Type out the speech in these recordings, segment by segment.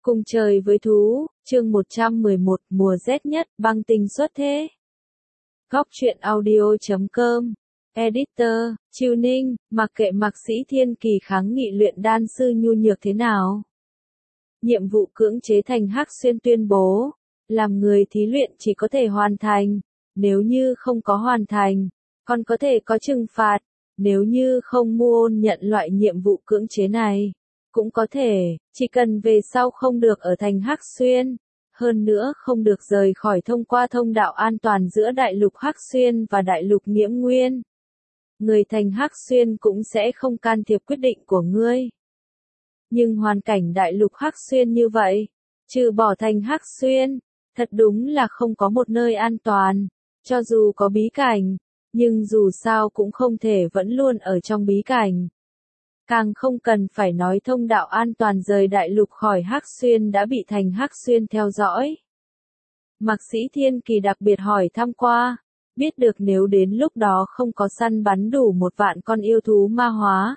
Cùng trời với thú, chương 111, mùa rét nhất, băng tinh xuất thế. Góc truyện audio.com, Editor, Chiêu Ninh, mặc kệ Mạc Sĩ Thiên Kỳ kháng nghị luyện đan sư nhu nhược thế nào. Nhiệm vụ cưỡng chế Thành Hắc Xuyên tuyên bố, làm người thí luyện chỉ có thể hoàn thành, nếu như không có hoàn thành, còn có thể có trừng phạt, nếu như không muôn nhận loại nhiệm vụ cưỡng chế này. Cũng có thể, chỉ cần về sau không được ở thành Hắc Xuyên, hơn nữa không được rời khỏi thông qua thông đạo an toàn giữa đại lục Hắc Xuyên và đại lục Nghiễm Nguyên. Người thành Hắc Xuyên cũng sẽ không can thiệp quyết định của ngươi. Nhưng hoàn cảnh đại lục Hắc Xuyên như vậy, trừ bỏ thành Hắc Xuyên, thật đúng là không có một nơi an toàn, cho dù có bí cảnh, nhưng dù sao cũng không thể vẫn luôn ở trong bí cảnh. Càng không cần phải nói thông đạo an toàn rời đại lục khỏi Hắc Xuyên đã bị thành Hắc Xuyên theo dõi. Mạc Sĩ Thiên Kỳ đặc biệt hỏi thăm qua, biết được nếu đến lúc đó không có săn bắn đủ 1 vạn con yêu thú ma hóa.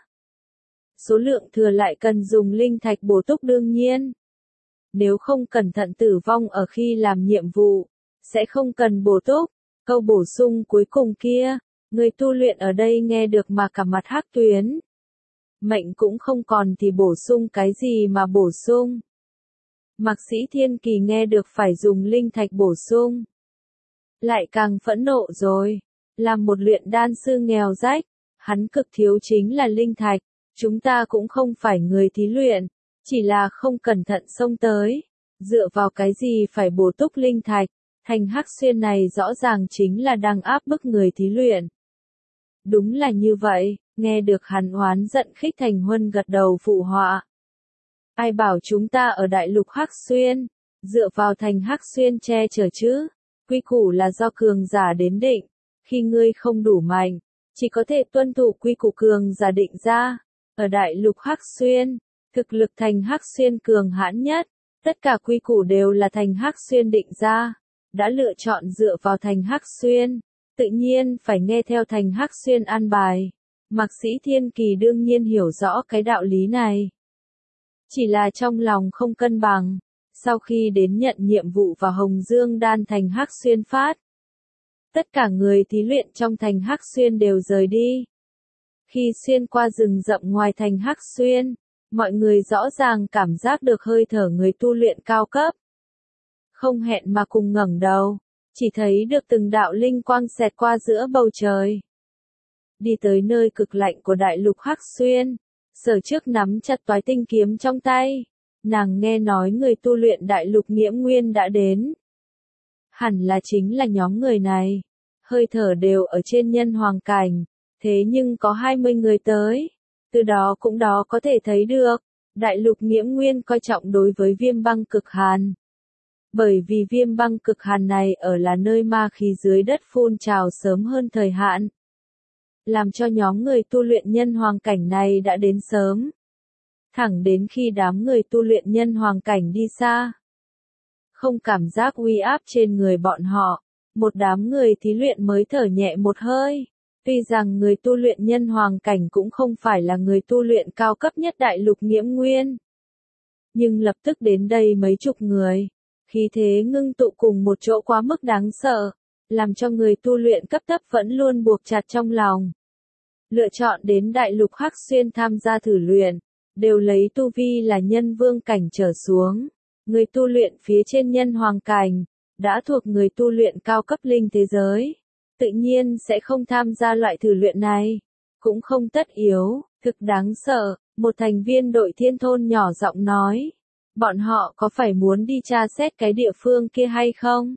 Số lượng thừa lại cần dùng linh thạch bổ túc đương nhiên. Nếu không cẩn thận tử vong ở khi làm nhiệm vụ, sẽ không cần bổ túc. Câu bổ sung cuối cùng kia, người tu luyện ở đây nghe được mà cả mặt hắc tuyến. Mệnh cũng không còn thì bổ sung cái gì mà bổ sung. Mạc Sĩ Thiên Kỳ nghe được phải dùng linh thạch bổ sung. Lại càng phẫn nộ rồi. Làm một luyện đan sư nghèo rách, hắn cực thiếu chính là linh thạch. Chúng ta cũng không phải người thí luyện, chỉ là không cẩn thận xông tới. Dựa vào cái gì phải bổ túc linh thạch, thành Hắc Xuyên này rõ ràng chính là đang áp bức người thí luyện. Đúng là như vậy. Nghe được hắn oán giận Khích Thành Huân gật đầu phụ họa. Ai bảo chúng ta ở đại lục Hắc Xuyên, dựa vào thành Hắc Xuyên che chở chứ, quy củ là do cường giả đến định, khi ngươi không đủ mạnh, chỉ có thể tuân thủ quy củ cường giả định ra. Ở đại lục Hắc Xuyên, thực lực thành Hắc Xuyên cường hãn nhất, tất cả quy củ đều là thành Hắc Xuyên định ra, đã lựa chọn dựa vào thành Hắc Xuyên, tự nhiên phải nghe theo thành Hắc Xuyên an bài. Mạc Sĩ Thiên Kỳ đương nhiên hiểu rõ cái đạo lý này. Chỉ là trong lòng không cân bằng, sau khi đến nhận nhiệm vụ vào Hồng Dương Đan thành Hắc Xuyên phát. Tất cả người thí luyện trong thành Hắc Xuyên đều rời đi. Khi xuyên qua rừng rậm ngoài thành Hắc Xuyên, mọi người rõ ràng cảm giác được hơi thở người tu luyện cao cấp. Không hẹn mà cùng ngẩng đầu, chỉ thấy được từng đạo linh quang xẹt qua giữa bầu trời. Đi tới nơi cực lạnh của đại lục Hắc Xuyên, Sở Trước nắm chặt toái tinh kiếm trong tay, nàng nghe nói người tu luyện đại lục Nghiễm Nguyên đã đến. Hẳn là chính là nhóm người này, hơi thở đều ở trên nhân hoàng cảnh, thế nhưng có 20 người tới, từ đó cũng đó có thể thấy được, đại lục Nghiễm Nguyên coi trọng đối với viêm băng cực hàn. Bởi vì viêm băng cực hàn này ở là nơi ma khí dưới đất phun trào sớm hơn thời hạn. Làm cho nhóm người tu luyện nhân hoàng cảnh này đã đến sớm. Thẳng đến khi đám người tu luyện nhân hoàng cảnh đi xa. Không cảm giác uy áp trên người bọn họ, một đám người thí luyện mới thở nhẹ một hơi. Tuy rằng người tu luyện nhân hoàng cảnh cũng không phải là người tu luyện cao cấp nhất đại lục Nghiễm Nguyên. Nhưng lập tức đến đây mấy chục người, khí thế ngưng tụ cùng một chỗ quá mức đáng sợ. Làm cho người tu luyện cấp thấp vẫn luôn buộc chặt trong lòng. Lựa chọn đến đại lục Hắc Xuyên tham gia thử luyện, đều lấy tu vi là nhân vương cảnh trở xuống. Người tu luyện phía trên nhân hoàng cảnh, đã thuộc người tu luyện cao cấp linh thế giới. Tự nhiên sẽ không tham gia loại thử luyện này. Cũng không tất yếu, thực đáng sợ, một thành viên đội thiên thôn nhỏ giọng nói. Bọn họ có phải muốn đi tra xét cái địa phương kia hay không?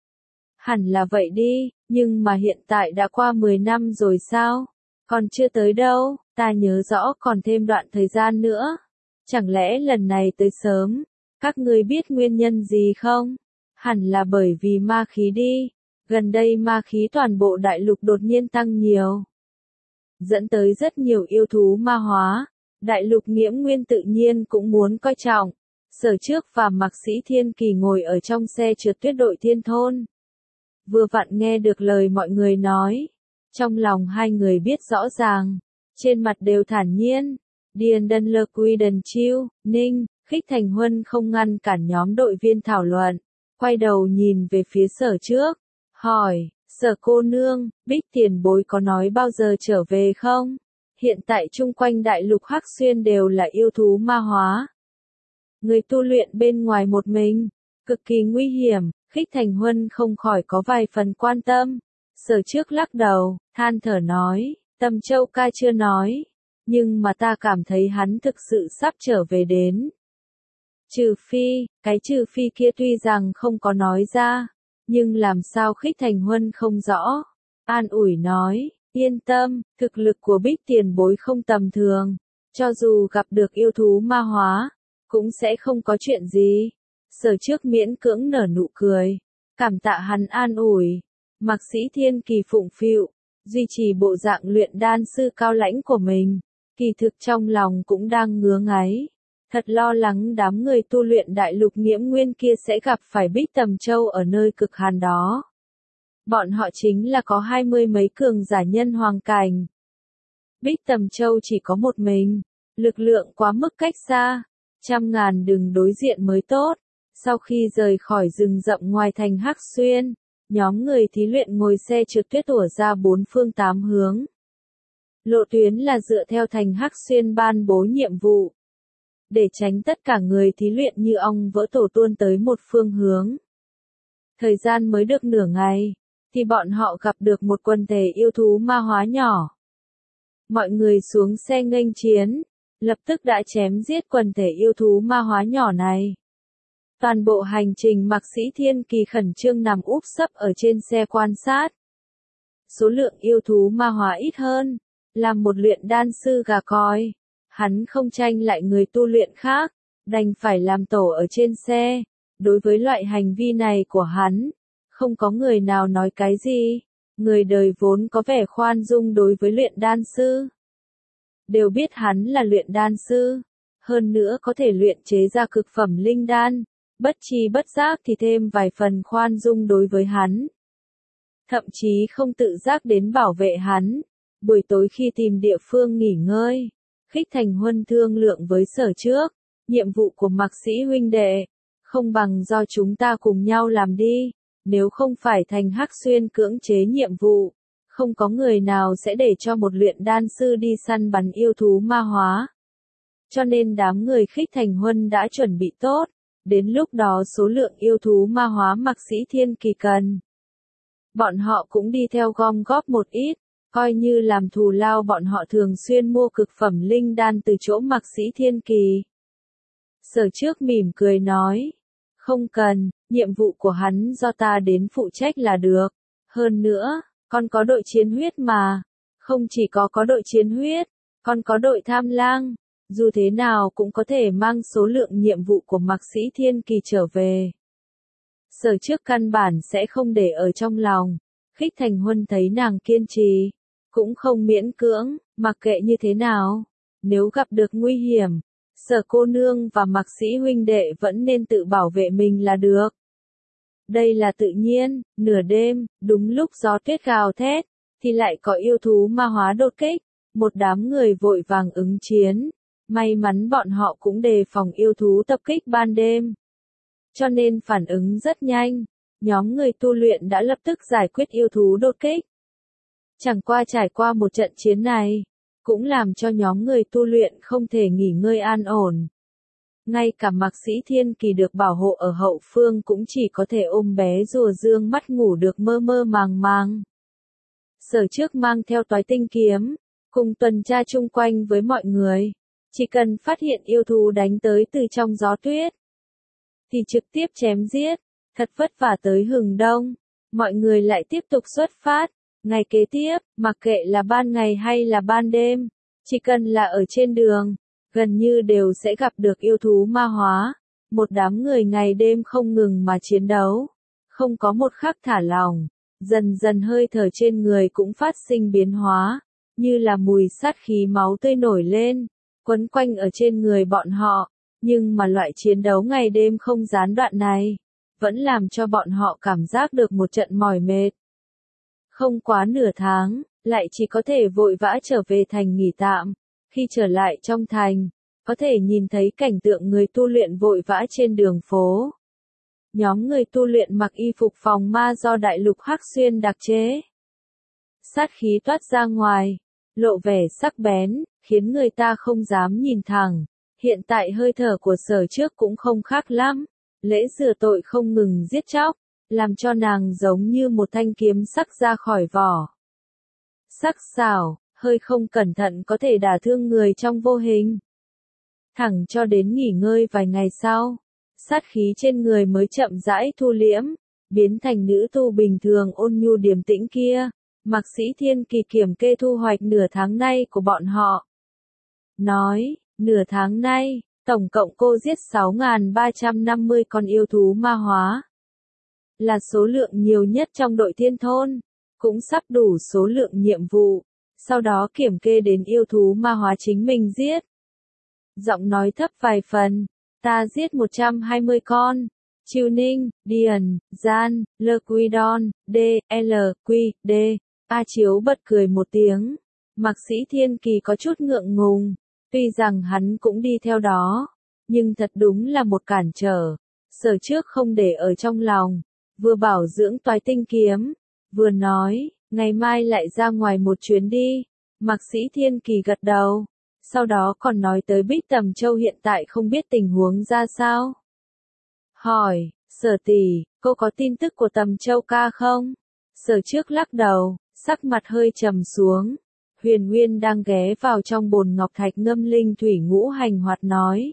Hẳn là vậy đi, nhưng mà hiện tại đã qua 10 năm rồi sao? Còn chưa tới đâu, ta nhớ rõ còn thêm đoạn thời gian nữa. Chẳng lẽ lần này tới sớm? Các ngươi biết nguyên nhân gì không? Hẳn là bởi vì ma khí đi. Gần đây ma khí toàn bộ đại lục đột nhiên tăng nhiều. Dẫn tới rất nhiều yêu thú ma hóa. Đại lục Nghiễm Nguyên tự nhiên cũng muốn coi trọng. Sở Trước và Mạc Sĩ Thiên Kỳ ngồi ở trong xe trượt tuyết đội thiên thôn. Vừa vặn nghe được lời mọi người nói. Trong lòng hai người biết rõ ràng. Trên mặt đều thản nhiên. Điền Đân Lơ Quy Đần Chiêu, Ninh, Khích Thành Huân không ngăn cản nhóm đội viên thảo luận, quay đầu nhìn về phía Sở trước, hỏi, Sở cô nương, Bích tiền bối có nói bao giờ trở về không? Hiện tại chung quanh đại lục Hắc Xuyên đều là yêu thú ma hóa. Người tu luyện bên ngoài một mình, cực kỳ nguy hiểm, Khích Thành Huân không khỏi có vài phần quan tâm. Sở trước lắc đầu, than thở nói, Tầm Châu ca chưa nói, nhưng mà ta cảm thấy hắn thực sự sắp trở về đến. Trừ phi, cái trừ phi kia tuy rằng không có nói ra, nhưng làm sao Khích Thành Huân không rõ. An ủi nói, yên tâm, thực lực của Bích tiền bối không tầm thường, cho dù gặp được yêu thú ma hóa, cũng sẽ không có chuyện gì. Sở trước miễn cưỡng nở nụ cười, cảm tạ hắn an ủi. Mạc Sĩ Thiên Kỳ phụng phịu, duy trì bộ dạng luyện đan sư cao lãnh của mình, kỳ thực trong lòng cũng đang ngứa ngáy. Thật lo lắng đám người tu luyện đại lục Nghiễm Nguyên kia sẽ gặp phải Bích Tầm Châu ở nơi cực hàn đó. Bọn họ chính là có 20 mấy cường giả nhân hoàng cảnh. Bích Tầm Châu chỉ có một mình, lực lượng quá mức cách xa, trăm ngàn đường đối diện mới tốt. Sau khi rời khỏi rừng rậm ngoài thành Hắc Xuyên, nhóm người thí luyện ngồi xe trượt tuyết ùa ra bốn phương tám hướng. Lộ tuyến là dựa theo thành Hắc Xuyên ban bố nhiệm vụ, để tránh tất cả người thí luyện như ong vỡ tổ tuôn tới một phương hướng. Thời gian mới được nửa ngày, thì bọn họ gặp được một quần thể yêu thú ma hóa nhỏ. Mọi người xuống xe nghênh chiến, lập tức đã chém giết quần thể yêu thú ma hóa nhỏ này. Toàn bộ hành trình Mạc Sĩ Thiên Kỳ khẩn trương nằm úp sấp ở trên xe quan sát. Số lượng yêu thú ma hóa ít hơn, làm một luyện đan sư gà còi. Hắn không tranh lại người tu luyện khác, đành phải làm tổ ở trên xe. Đối với loại hành vi này của hắn, không có người nào nói cái gì. Người đời vốn có vẻ khoan dung đối với luyện đan sư. Đều biết hắn là luyện đan sư, hơn nữa có thể luyện chế ra cực phẩm linh đan, bất tri bất giác thì thêm vài phần khoan dung đối với hắn. Thậm chí không tự giác đến bảo vệ hắn. Buổi tối khi tìm địa phương nghỉ ngơi, Khích Thành Huân thương lượng với Sở trước, nhiệm vụ của Mạc Sĩ huynh đệ, không bằng do chúng ta cùng nhau làm đi, nếu không phải thành Hắc Xuyên cưỡng chế nhiệm vụ, không có người nào sẽ để cho một luyện đan sư đi săn bắn yêu thú ma hóa. Cho nên đám người Khích Thành Huân đã chuẩn bị tốt, đến lúc đó số lượng yêu thú ma hóa Mạc Sĩ Thiên Kỳ cần. Bọn họ cũng đi theo gom góp một ít, coi như làm thù lao bọn họ thường xuyên mua cực phẩm linh đan từ chỗ Mạc Sĩ Thiên Kỳ. Sở trước mỉm cười nói, không cần, nhiệm vụ của hắn do ta đến phụ trách là được. Hơn nữa, con có đội chiến huyết mà, không chỉ có đội chiến huyết, còn có đội tham lang, dù thế nào cũng có thể mang số lượng nhiệm vụ của Mạc Sĩ Thiên Kỳ trở về. Sở trước căn bản sẽ không để ở trong lòng, Khích Thành Huân thấy nàng kiên trì, cũng không miễn cưỡng, mặc kệ như thế nào, nếu gặp được nguy hiểm, Sở cô nương và Mạc Sĩ huynh đệ vẫn nên tự bảo vệ mình là được. Đây là tự nhiên, nửa đêm, đúng lúc gió tuyết gào thét, thì lại có yêu thú ma hóa đột kích, một đám người vội vàng ứng chiến, may mắn bọn họ cũng đề phòng yêu thú tập kích ban đêm. Cho nên phản ứng rất nhanh, nhóm người tu luyện đã lập tức giải quyết yêu thú đột kích. Chẳng qua trải qua một trận chiến này, cũng làm cho nhóm người tu luyện không thể nghỉ ngơi an ổn. Ngay cả Mạc Sĩ Thiên Kỳ được bảo hộ ở hậu phương cũng chỉ có thể ôm bé rùa dương mắt ngủ được mơ mơ màng màng. Sở trước mang theo toái tinh kiếm, cùng tuần tra chung quanh với mọi người. Chỉ cần phát hiện yêu thú đánh tới từ trong gió tuyết, thì trực tiếp chém giết, thật vất vả tới hừng đông. Mọi người lại tiếp tục xuất phát. Ngày kế tiếp, mặc kệ là ban ngày hay là ban đêm, chỉ cần là ở trên đường, gần như đều sẽ gặp được yêu thú ma hóa. Một đám người ngày đêm không ngừng mà chiến đấu, không có một khắc thả lỏng, dần dần hơi thở trên người cũng phát sinh biến hóa, như là mùi sát khí máu tươi nổi lên, quấn quanh ở trên người bọn họ, nhưng mà loại chiến đấu ngày đêm không gián đoạn này, vẫn làm cho bọn họ cảm giác được một trận mỏi mệt. Không quá nửa tháng, lại chỉ có thể vội vã trở về thành nghỉ tạm. Khi trở lại trong thành, có thể nhìn thấy cảnh tượng người tu luyện vội vã trên đường phố. Nhóm người tu luyện mặc y phục phòng ma do Đại Lục Hắc Xuyên đặc chế. Sát khí toát ra ngoài, lộ vẻ sắc bén, khiến người ta không dám nhìn thẳng. Hiện tại hơi thở của Sở Trước cũng không khác lắm. Lễ rửa tội không ngừng giết chóc, làm cho nàng giống như một thanh kiếm sắc ra khỏi vỏ. Sắc sảo, hơi không cẩn thận có thể đả thương người trong vô hình. Thẳng cho đến nghỉ ngơi vài ngày sau, sát khí trên người mới chậm rãi thu liễm, biến thành nữ tu bình thường ôn nhu điềm tĩnh kia. Mạc Sĩ Thiên Kỳ kiểm kê thu hoạch nửa tháng nay của bọn họ. Nói, nửa tháng nay, tổng cộng cô giết 6.350 con yêu thú ma hóa. Là số lượng nhiều nhất trong đội thiên thôn, cũng sắp đủ số lượng nhiệm vụ. Sau đó kiểm kê đến yêu thú ma hóa chính mình giết. Giọng nói thấp vài phần, ta giết 120 con. Chiêu Ninh, Điền, Gian, Lơ Quy Đon, D, L, Quy, D. A Chiếu bật cười một tiếng. Mạc Sĩ Thiên Kỳ có chút ngượng ngùng. Tuy rằng hắn cũng đi theo đó, nhưng thật đúng là một cản trở. Sở Trước không để ở trong lòng, vừa bảo dưỡng toái tinh kiếm, vừa nói, ngày mai lại ra ngoài một chuyến đi. Mạc Sĩ Thiên Kỳ gật đầu, sau đó còn nói tới Bích Tầm Châu hiện tại không biết tình huống ra sao. Hỏi, Sở tỷ, cô có tin tức của Tầm Châu ca không? Sở Trước lắc đầu, sắc mặt hơi trầm xuống. Huyền Nguyên đang ghé vào trong bồn ngọc thạch ngâm linh thủy ngũ hành hoạt nói.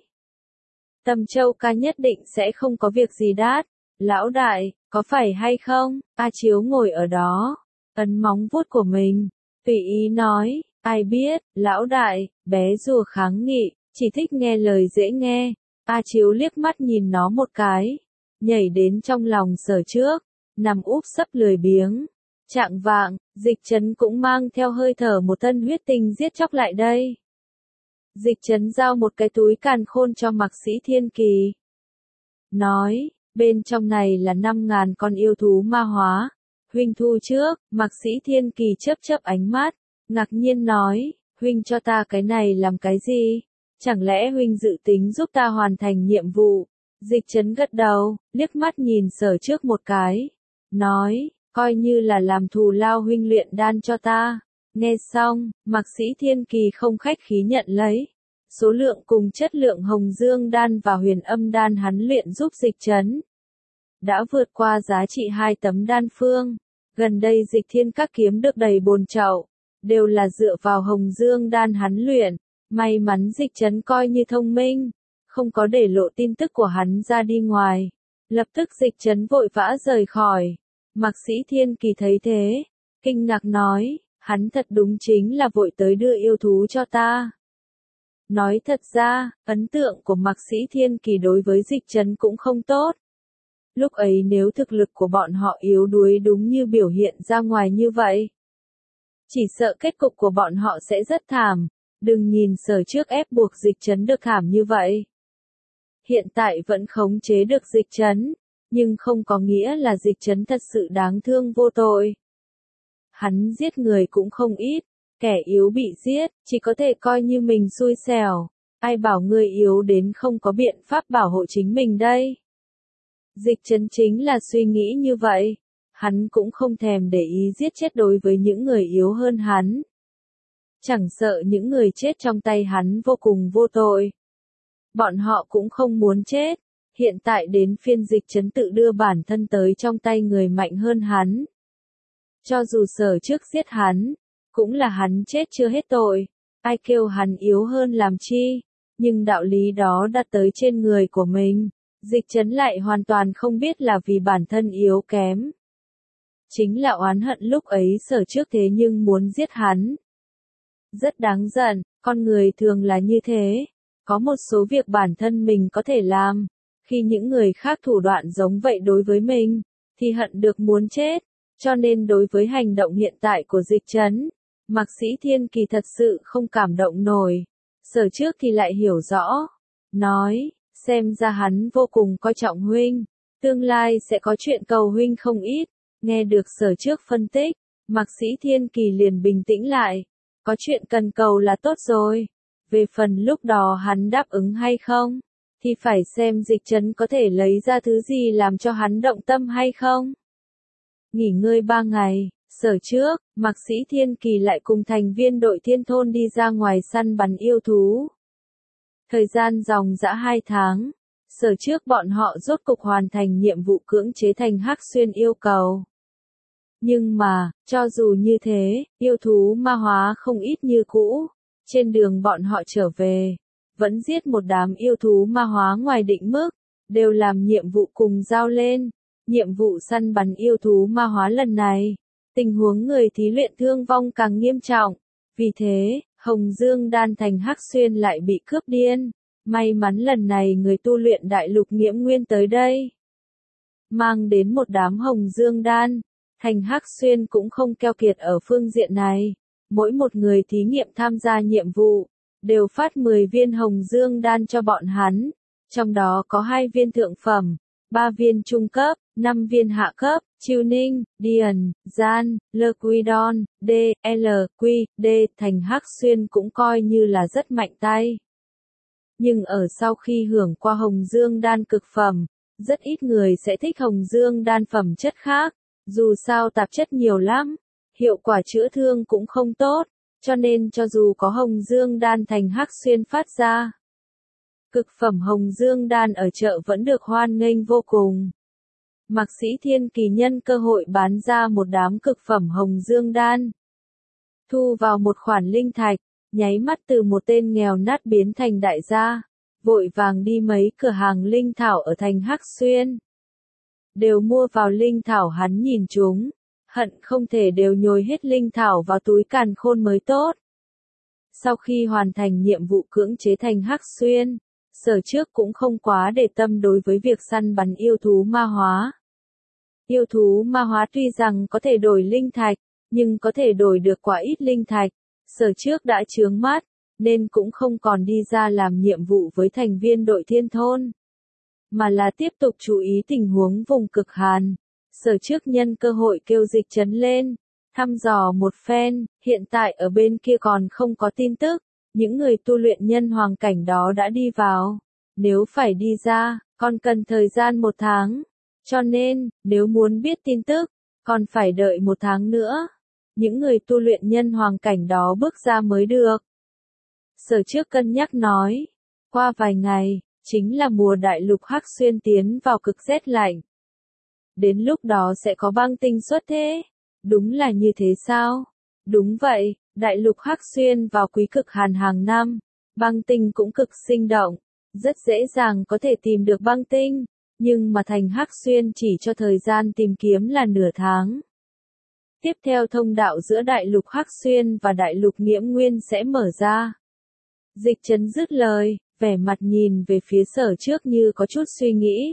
Tầm Châu ca nhất định sẽ không có việc gì đát. Lão đại, có phải hay không? A Chiếu ngồi ở đó, ấn móng vuốt của mình, tùy ý nói, ai biết, lão đại, bé rùa kháng nghị, chỉ thích nghe lời dễ nghe. A Chiếu liếc mắt nhìn nó một cái, nhảy đến trong lòng Sở Trước, nằm úp sấp lười biếng. Trạng vạng, Dịch Trấn cũng mang theo hơi thở một thân huyết tinh giết chóc lại đây. Dịch Trấn giao một cái túi càn khôn cho Mạc Sĩ Thiên Kỳ. Nói, bên trong này là 5.000 con yêu thú ma hóa. Huynh thu trước. Mạc Sĩ Thiên Kỳ chớp chớp ánh mắt, ngạc nhiên nói, huynh cho ta cái này làm cái gì? Chẳng lẽ huynh dự tính giúp ta hoàn thành nhiệm vụ? Dịch Trấn gật đầu, liếc mắt nhìn Sở Trước một cái. Nói, coi như là làm thù lao huynh luyện đan cho ta. Nghe xong, Mạc Sĩ Thiên Kỳ không khách khí nhận lấy. Số lượng cùng chất lượng hồng dương đan và huyền âm đan hắn luyện giúp Dịch Trấn đã vượt qua giá trị 2 tấm đan phương. Gần đây Dịch Thiên các kiếm được đầy bồn chậu, đều là dựa vào hồng dương đan hắn luyện. May mắn Dịch Trấn coi như thông minh, không có để lộ tin tức của hắn ra đi ngoài. Lập tức Dịch Trấn vội vã rời khỏi. Mạc Sĩ Thiên Kỳ thấy thế, kinh ngạc nói, hắn thật đúng chính là vội tới đưa yêu thú cho ta. Nói thật ra, ấn tượng của Mạc Sĩ Thiên Kỳ đối với Dịch Trấn cũng không tốt. Lúc ấy nếu thực lực của bọn họ yếu đuối đúng như biểu hiện ra ngoài như vậy, chỉ sợ kết cục của bọn họ sẽ rất thảm. Đừng nhìn Sở Trước ép buộc Dịch Trấn được thảm như vậy. Hiện tại vẫn khống chế được Dịch Trấn, nhưng không có nghĩa là Dịch Trấn thật sự đáng thương vô tội. Hắn giết người cũng không ít, kẻ yếu bị giết, chỉ có thể coi như mình xui xẻo. Ai bảo người yếu đến không có biện pháp bảo hộ chính mình đây? Dịch Trấn chính là suy nghĩ như vậy. Hắn cũng không thèm để ý giết chết đối với những người yếu hơn hắn. Chẳng sợ những người chết trong tay hắn vô cùng vô tội. Bọn họ cũng không muốn chết. Hiện tại đến phiên Dịch Trấn tự đưa bản thân tới trong tay người mạnh hơn hắn. Cho dù Sở Trước giết hắn, cũng là hắn chết chưa hết tội. Ai kêu hắn yếu hơn làm chi? Nhưng đạo lý đó đặt tới trên người của mình, Dịch Trấn lại hoàn toàn không biết là vì bản thân yếu kém. Chính là oán hận lúc ấy Sở Trước thế nhưng muốn giết hắn. Rất đáng giận, con người thường là như thế. Có một số việc bản thân mình có thể làm. Khi những người khác thủ đoạn giống vậy đối với mình, thì hận được muốn chết. Cho nên đối với hành động hiện tại của Dịch Trấn, Mạc Sĩ Thiên Kỳ thật sự không cảm động nổi. Sở Trước thì lại hiểu rõ. Nói, xem ra hắn vô cùng coi trọng huynh. Tương lai sẽ có chuyện cầu huynh không ít. Nghe được Sở Trước phân tích, Mạc Sĩ Thiên Kỳ liền bình tĩnh lại. Có chuyện cần cầu là tốt rồi. Về phần lúc đó hắn đáp ứng hay không, thì phải xem Dịch Trấn có thể lấy ra thứ gì làm cho hắn động tâm hay không. Nghỉ ngơi 3 ngày, Sở trước, Mạc Sĩ Thiên Kỳ lại cùng thành viên đội thiên thôn đi ra ngoài săn bắn yêu thú. Thời gian dòng dã 2 tháng, Sở trước bọn họ rốt cục hoàn thành nhiệm vụ cưỡng chế thành Hắc Xuyên yêu cầu. Nhưng mà, cho dù như thế, yêu thú ma hóa không ít như cũ. Trên đường bọn họ trở về, vẫn giết một đám yêu thú ma hóa ngoài định mức, đều làm nhiệm vụ cùng giao lên. Nhiệm vụ săn bắn yêu thú ma hóa lần này, tình huống người thí luyện thương vong càng nghiêm trọng. Vì thế, Hồng Dương Đan thành Hắc Xuyên lại bị cướp điên. May mắn lần này người tu luyện đại lục Nghiễm Nguyên tới đây, mang đến một đám Hồng Dương Đan. Thành Hắc Xuyên cũng không keo kiệt ở phương diện này. Mỗi một người thí nghiệm tham gia nhiệm vụ, đều phát 10 viên Hồng Dương Đan cho bọn hắn. Trong đó có 2 viên thượng phẩm, 3 viên trung cấp, 5 viên hạ cấp, Chiêu Ninh, Điền, Gian, Lquidon, D, L, Q, D. Thành Hắc Xuyên cũng coi như là rất mạnh tay. Nhưng ở sau khi hưởng qua Hồng Dương Đan cực phẩm, rất ít người sẽ thích Hồng Dương Đan phẩm chất khác. Dù sao tạp chất nhiều lắm, hiệu quả chữa thương cũng không tốt, cho nên cho dù có Hồng Dương Đan thành Hắc Xuyên phát ra, cực phẩm Hồng Dương Đan ở chợ vẫn được hoan nghênh vô cùng. Mạc Sĩ Thiên Kỳ nhân cơ hội bán ra một đám cực phẩm Hồng Dương Đan, thu vào một khoản linh thạch, nháy mắt từ một tên nghèo nát biến thành đại gia, vội vàng đi mấy cửa hàng linh thảo ở thành Hắc Xuyên. Đều mua vào linh thảo hắn nhìn chúng, hận không thể đều nhồi hết linh thảo vào túi càn khôn mới tốt. Sau khi hoàn thành nhiệm vụ cưỡng chế thành Hắc Xuyên, Sở trước cũng không quá để tâm đối với việc săn bắn yêu thú ma hóa. Yêu thú ma hóa tuy rằng có thể đổi linh thạch, nhưng có thể đổi được quá ít linh thạch. Sở trước đã chướng mắt, nên cũng không còn đi ra làm nhiệm vụ với thành viên đội thiên thôn, mà là tiếp tục chú ý tình huống vùng cực hàn. Sở trước nhân cơ hội kêu Dịch Trấn lên, thăm dò một phen. Hiện tại ở bên kia còn không có tin tức, những người tu luyện nhân hoàng cảnh đó đã đi vào. Nếu phải đi ra, còn cần thời gian 1 tháng. Cho nên, nếu muốn biết tin tức, còn phải đợi 1 tháng nữa. Những người tu luyện nhân hoàng cảnh đó bước ra mới được. Sở trước cân nhắc nói, qua vài ngày, chính là mùa đại lục Hắc Xuyên tiến vào cực rét lạnh. Đến lúc đó sẽ có băng tinh xuất thế. Đúng là như thế sao? Đúng vậy, đại lục Hắc Xuyên vào quý cực hàn hàng năm, băng tinh cũng cực sinh động, rất dễ dàng có thể tìm được băng tinh, nhưng mà thành Hắc Xuyên chỉ cho thời gian tìm kiếm là nửa tháng. Tiếp theo thông đạo giữa đại lục Hắc Xuyên và đại lục Nghiễm Nguyên sẽ mở ra. Dịch Trấn dứt lời, vẻ mặt nhìn về phía Sở trước như có chút suy nghĩ.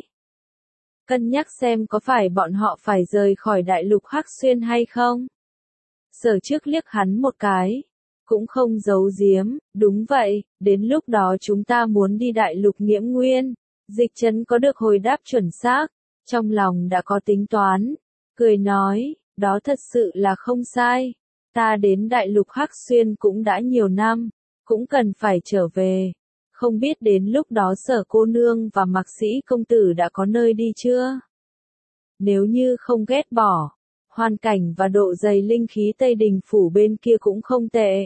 Cân nhắc xem có phải bọn họ phải rời khỏi đại lục Hắc Xuyên hay không. Sở trước liếc hắn một cái, cũng không giấu giếm, đúng vậy, đến lúc đó chúng ta muốn đi đại lục Nghiễm Nguyên. Dịch Trấn có được hồi đáp chuẩn xác, trong lòng đã có tính toán, cười nói, đó thật sự là không sai. Ta đến đại lục Hắc Xuyên cũng đã nhiều năm, cũng cần phải trở về. Không biết đến lúc đó Sở cô nương và Mạc Sĩ công tử đã có nơi đi chưa? Nếu như không ghét bỏ, hoàn cảnh và độ dày linh khí Tây Đình phủ bên kia cũng không tệ.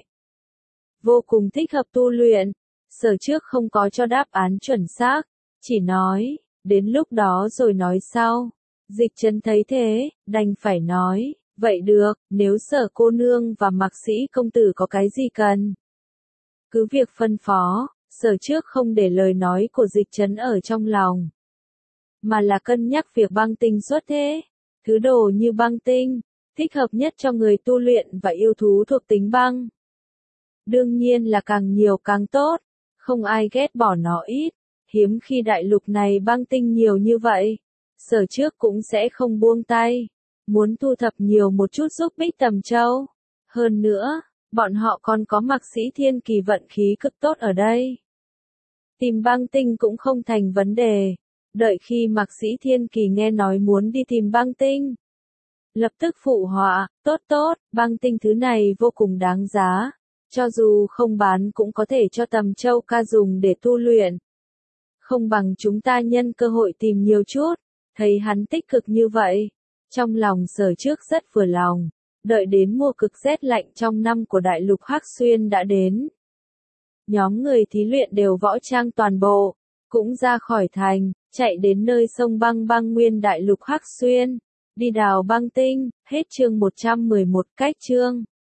Vô cùng thích hợp tu luyện. Sở trước không có cho đáp án chuẩn xác, chỉ nói, đến lúc đó rồi nói sau. Dịch Trấn thấy thế, đành phải nói, vậy được, nếu Sở cô nương và Mạc Sĩ công tử có cái gì cần, cứ việc phân phó. Sở trước không để lời nói của Dịch Trấn ở trong lòng, mà là cân nhắc việc băng tinh xuất thế. Thứ đồ như băng tinh, thích hợp nhất cho người tu luyện và yêu thú thuộc tính băng. Đương nhiên là càng nhiều càng tốt, không ai ghét bỏ nó ít. Hiếm khi đại lục này băng tinh nhiều như vậy, Sở trước cũng sẽ không buông tay, muốn thu thập nhiều một chút giúp Bích Tầm Châu. Hơn nữa, bọn họ còn có Mạc Sĩ Thiên Kỳ vận khí cực tốt ở đây. Tìm băng tinh cũng không thành vấn đề. Đợi khi Mạc Sĩ Thiên Kỳ nghe nói muốn đi tìm băng tinh, lập tức phụ họa, tốt tốt, băng tinh thứ này vô cùng đáng giá. Cho dù không bán cũng có thể cho Tầm Châu ca dùng để tu luyện. Không bằng chúng ta nhân cơ hội tìm nhiều chút. Thấy hắn tích cực như vậy. Trong lòng Sở Trước rất vừa lòng. Đợi đến mùa cực rét lạnh trong năm của đại lục Hắc Xuyên đã đến. Nhóm người thí luyện đều võ trang toàn bộ. Cũng ra khỏi thành, chạy đến nơi sông băng nguyên đại lục Hắc Xuyên. Đi đào băng tinh, hết chương 111 cách chương.